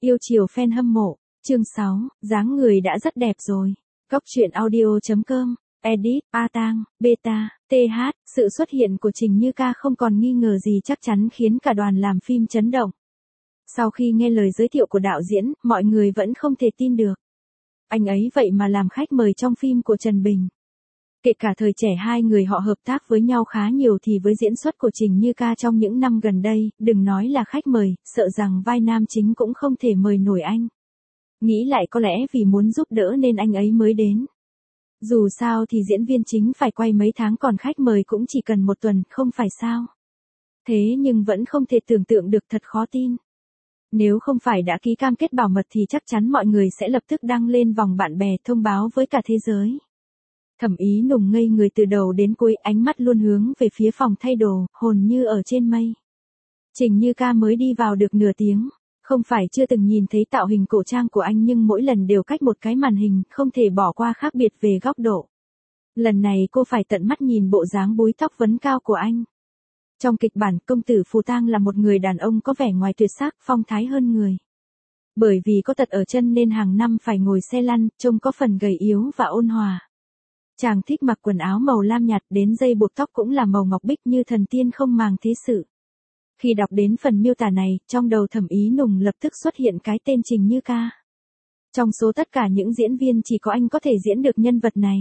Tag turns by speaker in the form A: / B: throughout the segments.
A: Yêu chiều fan hâm mộ. Chương 6, dáng người đã rất đẹp rồi. Góc truyện audio.com. Edit, A Tang, Beta, TH. Sự xuất hiện của Trình Như Ca không còn nghi ngờ gì chắc chắn khiến cả đoàn làm phim chấn động. Sau khi nghe lời giới thiệu của đạo diễn, mọi người vẫn không thể tin được. Anh ấy vậy mà làm khách mời trong phim của Trần Bình. Kể cả thời trẻ hai người họ hợp tác với nhau khá nhiều thì với diễn xuất của Trình Như Ca trong những năm gần đây, đừng nói là khách mời, sợ rằng vai nam chính cũng không thể mời nổi anh. Nghĩ lại có lẽ vì muốn giúp đỡ nên anh ấy mới đến. Dù sao thì diễn viên chính phải quay mấy tháng còn khách mời cũng chỉ cần một tuần, không phải sao? Thế nhưng vẫn không thể tưởng tượng được, thật khó tin. Nếu không phải đã ký cam kết bảo mật thì chắc chắn mọi người sẽ lập tức đăng lên vòng bạn bè thông báo với cả thế giới. Thẩm Ý Nùng ngây người từ đầu đến cuối, ánh mắt luôn hướng về phía phòng thay đồ, hồn như ở trên mây. Trình Như Ca mới đi vào được nửa tiếng, không phải chưa từng nhìn thấy tạo hình cổ trang của anh nhưng mỗi lần đều cách một cái màn hình, không thể bỏ qua khác biệt về góc độ. Lần này cô phải tận mắt nhìn bộ dáng búi tóc vấn cao của anh. Trong kịch bản, công tử Phù Tang là một người đàn ông có vẻ ngoài tuyệt sắc, phong thái hơn người. Bởi vì có tật ở chân nên hàng năm phải ngồi xe lăn, trông có phần gầy yếu và ôn hòa. Chàng thích mặc quần áo màu lam nhạt, đến dây buộc tóc cũng là màu ngọc bích như thần tiên không màng thế sự. Khi đọc đến phần miêu tả này, trong đầu Thẩm Ý Nùng lập tức xuất hiện cái tên Trình Như Ca. Trong số tất cả những diễn viên chỉ có anh có thể diễn được nhân vật này.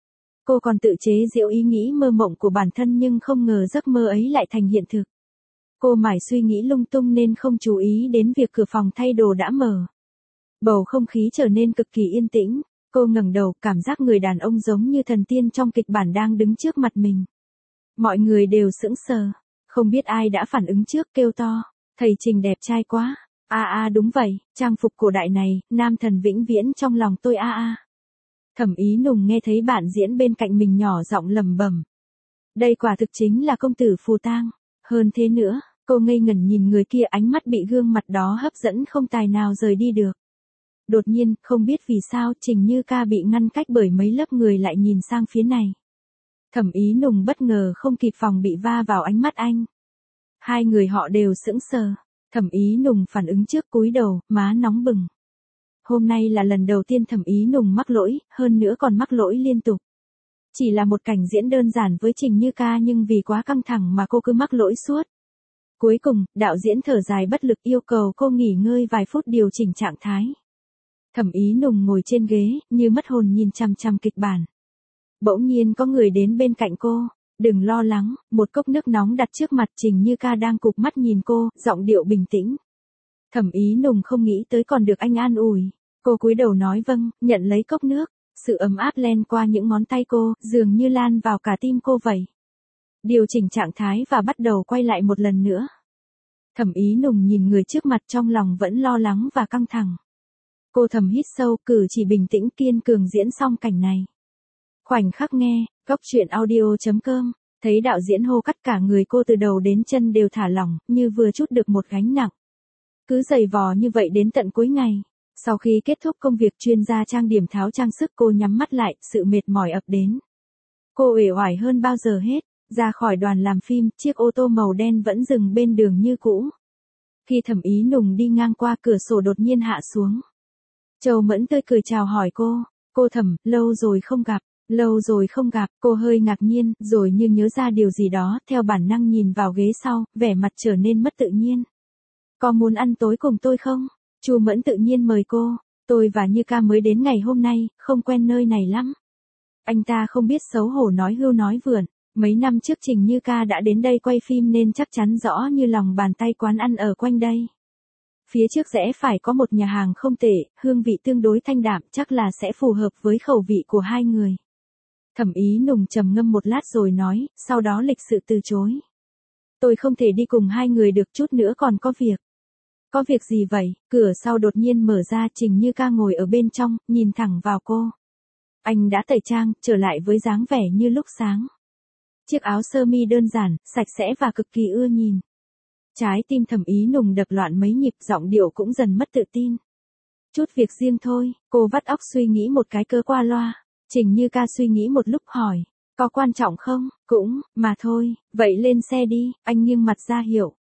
A: Cô còn tự chế giễu ý nghĩ mơ mộng của bản thân nhưng không ngờ giấc mơ ấy lại thành hiện thực. Cô mải suy nghĩ lung tung nên không chú ý đến việc cửa phòng thay đồ đã mở. Bầu không khí trở nên cực kỳ yên tĩnh. Cô ngẩng đầu, cảm giác người đàn ông giống như thần tiên trong kịch bản đang đứng trước mặt mình. Mọi người đều sững sờ. Không biết ai đã phản ứng trước, kêu to. Thầy Trình đẹp trai quá. Đúng vậy, trang phục cổ đại này, nam thần vĩnh viễn trong lòng tôi Thẩm Ý Nùng nghe thấy bạn diễn bên cạnh mình nhỏ giọng lẩm bẩm. Đây quả thực chính là công tử Phù Tang. Hơn thế nữa, cô ngây ngẩn nhìn người kia, ánh mắt bị gương mặt đó hấp dẫn không tài nào rời đi được. Đột nhiên, không biết vì sao Trình Như Ca bị ngăn cách bởi mấy lớp người lại nhìn sang phía này. Thẩm Ý Nùng bất ngờ không kịp phòng bị va vào ánh mắt anh. Hai người họ đều sững sờ. Thẩm Ý Nùng phản ứng trước, cúi đầu, má nóng bừng. Hôm nay là lần đầu tiên Thẩm Ý Nùng mắc lỗi, hơn nữa còn mắc lỗi liên tục. Chỉ là một cảnh diễn đơn giản với Trình Như Ca nhưng vì quá căng thẳng mà cô cứ mắc lỗi suốt. Cuối cùng, đạo diễn thở dài bất lực yêu cầu cô nghỉ ngơi vài phút điều chỉnh trạng thái. Thẩm Ý Nùng ngồi trên ghế, như mất hồn nhìn chằm chằm kịch bản. Bỗng nhiên có người đến bên cạnh cô. Đừng lo lắng, một cốc nước nóng đặt trước mặt. Trình Như Ca đang cụp mắt nhìn cô, giọng điệu bình tĩnh. Thẩm Ý Nùng không nghĩ tới còn được anh an ủi. Cô cúi đầu nói vâng, nhận lấy cốc nước. Sự ấm áp len qua những ngón tay cô, dường như lan vào cả tim cô vậy. Điều chỉnh trạng thái và bắt đầu quay lại một lần nữa. Thẩm Ý Nùng nhìn người trước mặt, trong lòng vẫn lo lắng và căng thẳng. Cô thầm hít sâu, cử chỉ bình tĩnh kiên cường diễn xong cảnh này. Khoảnh khắc nghe, góc truyện audio.com, thấy đạo diễn hô cắt, cả người cô từ đầu đến chân đều thả lỏng, như vừa trút được một gánh nặng. Cứ giày vò như vậy đến tận cuối ngày. Sau khi kết thúc công việc, chuyên gia trang điểm tháo trang sức, cô nhắm mắt lại, sự mệt mỏi ập đến. Cô uể oải hơn bao giờ hết, ra khỏi đoàn làm phim, chiếc ô tô màu đen vẫn dừng bên đường như cũ. Khi Thẩm Ý Nùng đi ngang qua, cửa sổ đột nhiên hạ xuống. Châu Mẫn tươi cười chào hỏi cô Thẩm, lâu rồi không gặp, cô hơi ngạc nhiên, rồi như nhớ ra điều gì đó, theo bản năng nhìn vào ghế sau, vẻ mặt trở nên mất tự nhiên. Có muốn ăn tối cùng tôi không? Chu Mẫn tự nhiên mời cô, tôi và Như Ca mới đến ngày hôm nay, không quen nơi này lắm. Anh ta không biết xấu hổ nói hưu nói vượn, mấy năm trước Trình Như Ca đã đến đây quay phim nên chắc chắn rõ như lòng bàn tay quán ăn ở quanh đây. Phía trước rẽ phải có một nhà hàng không tệ, hương vị tương đối thanh đạm, chắc là sẽ phù hợp với khẩu vị của hai người. Thẩm Ý Nùng trầm ngâm một lát rồi nói, sau đó lịch sự từ chối. Tôi không thể đi cùng hai người được, chút nữa còn có việc. Có việc gì vậy? Cửa sau đột nhiên mở ra, Trình Như Ca ngồi ở bên trong, nhìn thẳng vào cô. Anh đã tẩy trang, trở lại với dáng vẻ như lúc sáng. Chiếc áo sơ mi đơn giản, sạch sẽ và cực kỳ ưa nhìn. Trái tim Thẩm Ý Nùng đập loạn mấy nhịp, giọng điệu cũng dần mất tự tin. Chút việc riêng thôi, cô vắt óc suy nghĩ một cái cớ qua loa. Trình Như Ca suy nghĩ một lúc hỏi, có quan trọng không? Cũng, mà thôi, vậy lên xe đi, anh nghiêng mặt ra hiệu.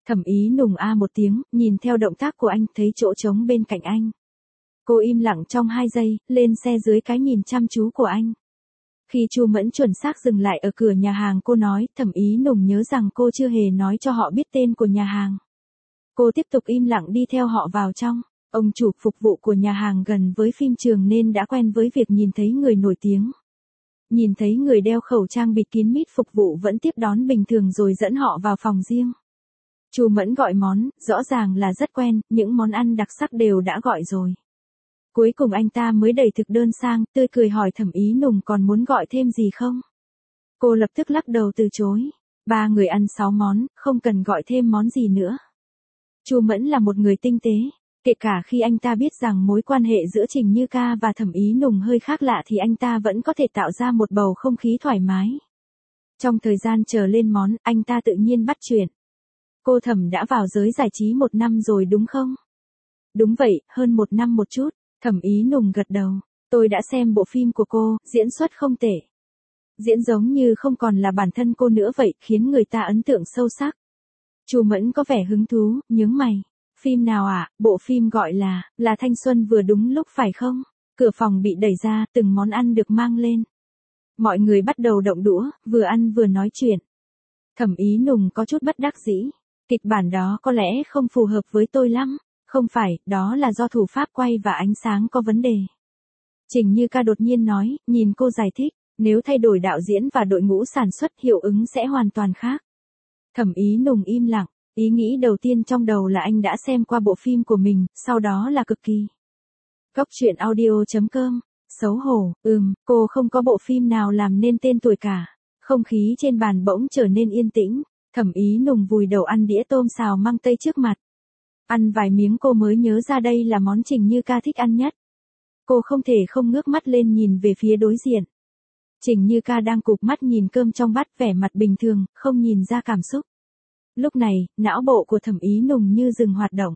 A: Thẩm Ý Nùng a một tiếng, nhìn theo động tác của anh, thấy chỗ trống bên cạnh anh. Cô im lặng trong 2 giây, lên xe dưới cái nhìn chăm chú của anh. Khi Chu Mẫn chuẩn xác dừng lại ở cửa nhà hàng, cô nói, Thẩm Ý Nùng nhớ rằng cô chưa hề nói cho họ biết tên của nhà hàng. Cô tiếp tục im lặng đi theo họ vào trong. Ông chủ phục vụ của nhà hàng gần với phim trường nên đã quen với việc nhìn thấy người nổi tiếng. Nhìn thấy người đeo khẩu trang bịt kín mít phục vụ vẫn tiếp đón bình thường rồi dẫn họ vào phòng riêng. Chu Mẫn gọi món, rõ ràng là rất quen, những món ăn đặc sắc đều đã gọi rồi. Cuối cùng anh ta mới đẩy thực đơn sang, tươi cười hỏi Thẩm Ý Nùng còn muốn gọi thêm gì không? Cô lập tức lắc đầu từ chối. 3 người ăn 6 món, không cần gọi thêm món gì nữa. Chu Mẫn là một người tinh tế, kể cả khi anh ta biết rằng mối quan hệ giữa Trình Như Ca và Thẩm Ý Nùng hơi khác lạ thì anh ta vẫn có thể tạo ra một bầu không khí thoải mái. Trong thời gian chờ lên món, anh ta tự nhiên bắt chuyện. Cô Thẩm đã vào giới giải trí 1 năm rồi đúng không? Đúng vậy, hơn 1 năm một chút. Thẩm Ý Nùng gật đầu. Tôi đã xem bộ phim của cô, diễn xuất không tệ. Diễn giống như không còn là bản thân cô nữa vậy, khiến người ta ấn tượng sâu sắc. Chu Mẫn có vẻ hứng thú, nhướng mày. Phim nào ạ? Bộ phim gọi là Thanh Xuân vừa đúng lúc phải không? Cửa phòng bị đẩy ra, từng món ăn được mang lên. Mọi người bắt đầu động đũa, vừa ăn vừa nói chuyện. Thẩm Ý Nùng có chút bất đắc dĩ. Kịch bản đó có lẽ không phù hợp với tôi lắm. Không phải, đó là do thủ pháp quay và ánh sáng có vấn đề. Trình Như Ca đột nhiên nói, nhìn cô giải thích, nếu thay đổi đạo diễn và đội ngũ sản xuất hiệu ứng sẽ hoàn toàn khác. Thẩm Ý Nùng im lặng, ý nghĩ đầu tiên trong đầu là anh đã xem qua bộ phim của mình, sau đó là cực kỳ. Góc truyện audio.com, xấu hổ, cô không có bộ phim nào làm nên tên tuổi cả. Không khí trên bàn bỗng trở nên yên tĩnh, Thẩm Ý Nùng vùi đầu ăn đĩa tôm xào măng tây trước mặt. Ăn vài miếng cô mới nhớ ra đây là món Trình Như Ca thích ăn nhất. Cô không thể không ngước mắt lên nhìn về phía đối diện. Trình Như Ca đang cụp mắt nhìn cơm trong bát vẻ mặt bình thường, không nhìn ra cảm xúc. Lúc này, não bộ của Thẩm Ý Nùng như dừng hoạt động.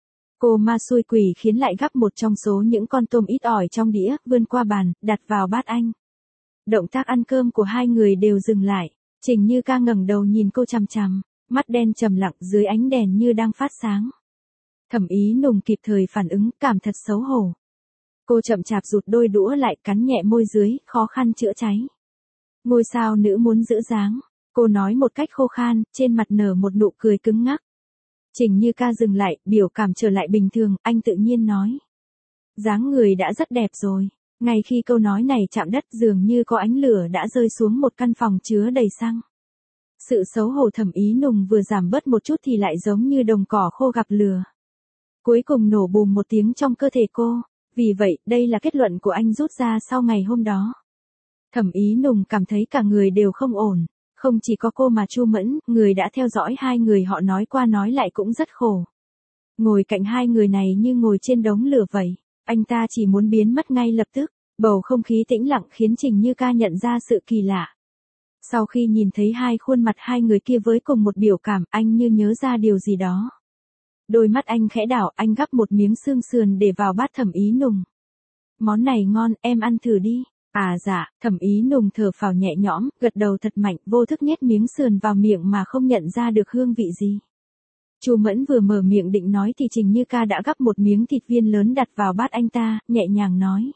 A: Cô ma xui quỷ khiến lại gắp một trong số những con tôm ít ỏi trong đĩa, vươn qua bàn, đặt vào bát anh. Động tác ăn cơm của hai người đều dừng lại. Trình Như Ca ngẩng đầu nhìn cô chằm chằm, mắt đen trầm lặng dưới ánh đèn như đang phát sáng. Thẩm Ý Nùng kịp thời phản ứng, cảm thật xấu hổ. Cô chậm chạp rụt đôi đũa lại, cắn nhẹ môi dưới, khó khăn chữa cháy. Ngôi sao nữ muốn giữ dáng. Cô nói một cách khô khan, trên mặt nở một nụ cười cứng ngắc. Trình Như Ca dừng lại, biểu cảm trở lại bình thường, anh tự nhiên nói. Dáng người đã rất đẹp rồi. Ngay khi câu nói này chạm đất dường như có ánh lửa đã rơi xuống một căn phòng chứa đầy xăng. Sự xấu hổ Thẩm Ý Nùng vừa giảm bớt một chút thì lại giống như đồng cỏ khô gặp lửa. Cuối cùng nổ bùm một tiếng trong cơ thể cô. Vì vậy, đây là kết luận của anh rút ra sau ngày hôm đó. Thẩm Ý Nùng cảm thấy cả người đều không ổn. Không chỉ có cô mà Chu Mẫn, người đã theo dõi hai người họ nói qua nói lại cũng rất khổ. Ngồi cạnh hai người này như ngồi trên đống lửa vậy. Anh ta chỉ muốn biến mất ngay lập tức. Bầu không khí tĩnh lặng khiến Trình Như Ca nhận ra sự kỳ lạ. Sau khi nhìn thấy hai khuôn mặt hai người kia với cùng một biểu cảm, anh như nhớ ra điều gì đó. Đôi mắt anh khẽ đảo, anh gắp một miếng xương sườn để vào bát Thẩm Ý Nùng. Món này ngon, em ăn thử đi. À dạ, Thẩm Ý Nùng thở phào nhẹ nhõm, gật đầu thật mạnh, vô thức nhét miếng sườn vào miệng mà không nhận ra được hương vị gì. Chu Mẫn vừa mở miệng định nói thì Trình Như Ca đã gắp một miếng thịt viên lớn đặt vào bát anh ta, nhẹ nhàng nói.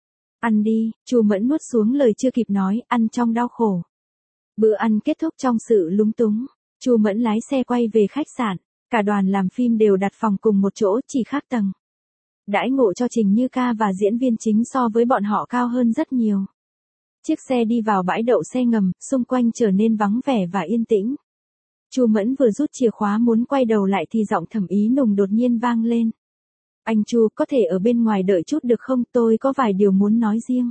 A: Ăn đi, Chu Mẫn nuốt xuống lời chưa kịp nói, ăn trong đau khổ. Bữa ăn kết thúc trong sự lúng túng. Chu Mẫn lái xe quay về khách sạn. Cả đoàn làm phim đều đặt phòng cùng một chỗ, chỉ khác tầng. Đãi ngộ cho Trình Như Ca và diễn viên chính so với bọn họ cao hơn rất nhiều. Chiếc xe đi vào bãi đậu xe ngầm, xung quanh trở nên vắng vẻ và yên tĩnh. Chu Mẫn vừa rút chìa khóa muốn quay đầu lại thì giọng Thẩm Ý Nùng đột nhiên vang lên. Anh Chu, có thể ở bên ngoài đợi chút được không, tôi có vài điều muốn nói riêng.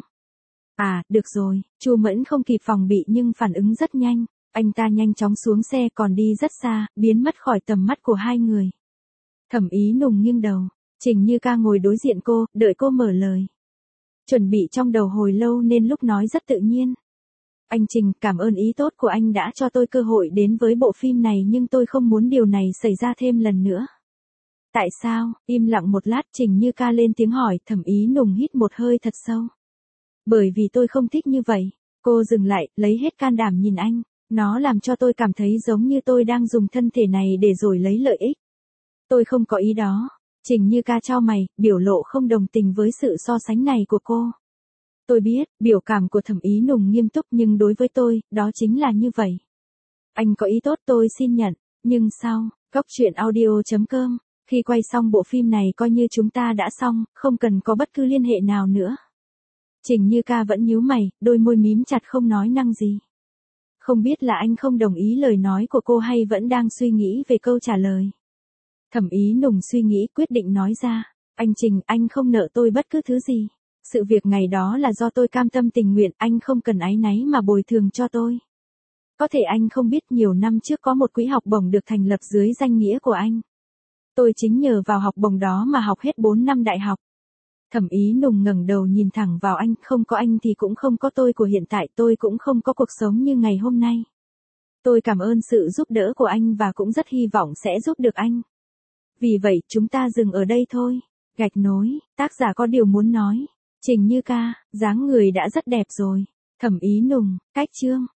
A: À, được rồi, Chu Mẫn không kịp phòng bị nhưng phản ứng rất nhanh. Anh ta nhanh chóng xuống xe còn đi rất xa, biến mất khỏi tầm mắt của hai người. Thẩm Ý Nùng nghiêng đầu, Trình Như Ca ngồi đối diện cô, đợi cô mở lời. Chuẩn bị trong đầu hồi lâu nên lúc nói rất tự nhiên. Anh Trình, cảm ơn ý tốt của anh đã cho tôi cơ hội đến với bộ phim này nhưng tôi không muốn điều này xảy ra thêm lần nữa. Tại sao? Im lặng một lát Trình Như Ca lên tiếng hỏi, Thẩm Ý Nùng hít một hơi thật sâu. Bởi vì tôi không thích như vậy. Cô dừng lại, lấy hết can đảm nhìn anh. Nó làm cho tôi cảm thấy giống như tôi đang dùng thân thể này để rồi lấy lợi ích. Tôi không có ý đó. Trình Như Ca chau mày, biểu lộ không đồng tình với sự so sánh này của cô. Tôi biết, biểu cảm của Thẩm Ý Nùng nghiêm túc nhưng đối với tôi, đó chính là như vậy. Anh có ý tốt tôi xin nhận, nhưng sau, Cóc truyện audio.com, khi quay xong bộ phim này coi như chúng ta đã xong, không cần có bất cứ liên hệ nào nữa. Trình Như Ca vẫn nhíu mày, đôi môi mím chặt không nói năng gì. Không biết là anh không đồng ý lời nói của cô hay vẫn đang suy nghĩ về câu trả lời. Thẩm Ý Nùng suy nghĩ quyết định nói ra, anh Trình, anh không nợ tôi bất cứ thứ gì. Sự việc ngày đó là do tôi cam tâm tình nguyện, anh không cần áy náy mà bồi thường cho tôi. Có thể anh không biết nhiều năm trước có một quỹ học bổng được thành lập dưới danh nghĩa của anh. Tôi chính nhờ vào học bổng đó mà học hết 4 năm đại học. Thẩm Ý Nùng ngẩng đầu nhìn thẳng vào anh, không có anh thì cũng không có tôi của hiện tại, tôi cũng không có cuộc sống như ngày hôm nay. Tôi cảm ơn sự giúp đỡ của anh và cũng rất hy vọng sẽ giúp được anh. Vì vậy, chúng ta dừng ở đây thôi. Gạch nối, tác giả có điều muốn nói. Trình Như Ca, dáng người đã rất đẹp rồi. Thẩm Ý Nùng, cách chương.